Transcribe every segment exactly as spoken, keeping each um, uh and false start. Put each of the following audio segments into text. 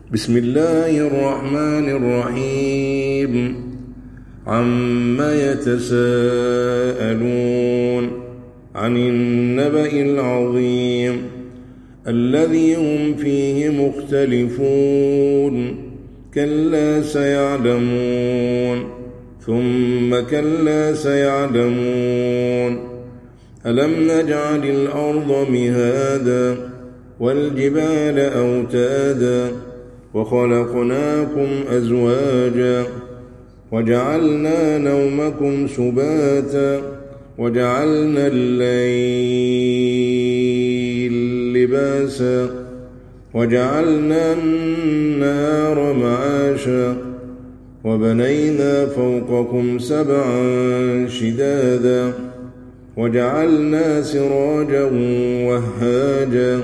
بسم الله الرحمن الرحيم عما يتساءلون عن النبأ العظيم الذي هم فيه مختلفون كلا سيعلمون ثم كلا سيعلمون ألم نجعل الأرض مهادا والجبال أوتادا وخلقناكم أزواجا وجعلنا نومكم سباتا وجعلنا الليل لباسا وجعلنا النهار معاشا وبنينا فوقكم سبعا شدادا وجعلنا سراجا وهاجا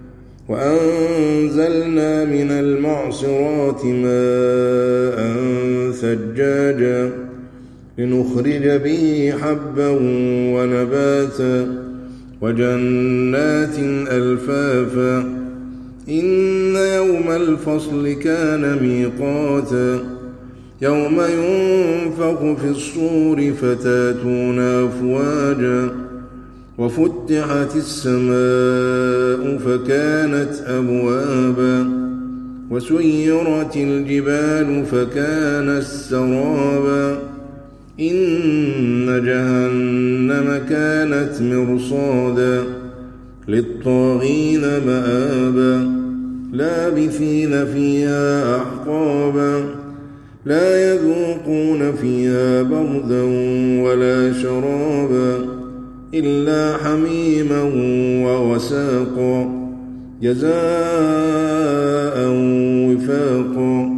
وأنزلنا من المعصرات ماء ثجاجا لنخرج به حبا ونباتا وجنات ألفافا إن يوم الفصل كان ميقاتا يوم ينفخ في الصور فتاتون أفواجا وفتحت السماء فكانت أبوابا وسيرت الجبال فكانت سرابا إن جهنم كانت مرصادا للطاغين مآبا لابثين فيها أحقابا لا يذوقون فيها بردا ولا شرابا إلا حميما وغساقا جزاء وفاقا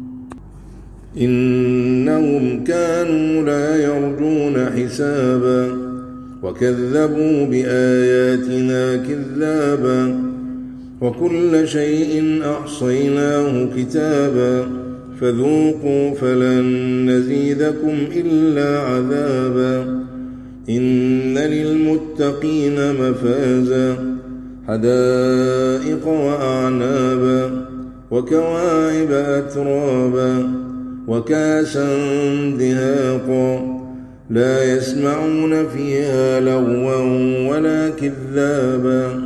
إنهم كانوا لا يرجون حسابا وكذبوا بآياتنا كذابا وكل شيء أحصيناه كتابا فذوقوا فلن نزيدكم إلا عذابا إن للمتقين مفازا حدائق وأعنابا وكواعب أترابا وكاسا دهاقا لا يسمعون فيها لغوا ولا كذابا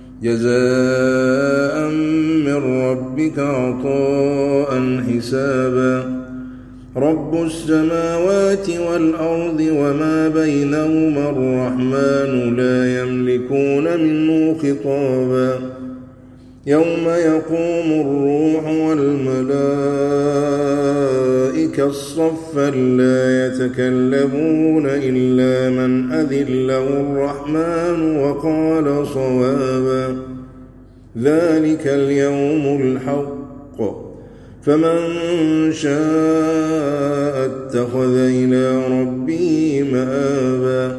جزاء من ربك عطاء حسابا رب السماوات والأرض وما بينهما الرحمن لا يملكون منه خطابا يوم يقوم الروح والملائكة صفا لا يتكلمون إلا من أذن له الرحمن وقال صوابا ذلك اليوم الحق فمن شاء اتخذ إلى ربه مآبا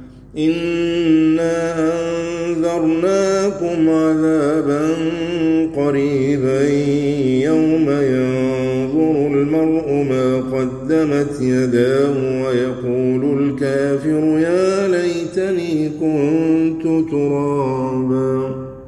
إنا أنذرناكم عذابا قريبا يوم ينظر المرء ما قدمت يداه ويقول الكافر يا ليتني كنت ترابا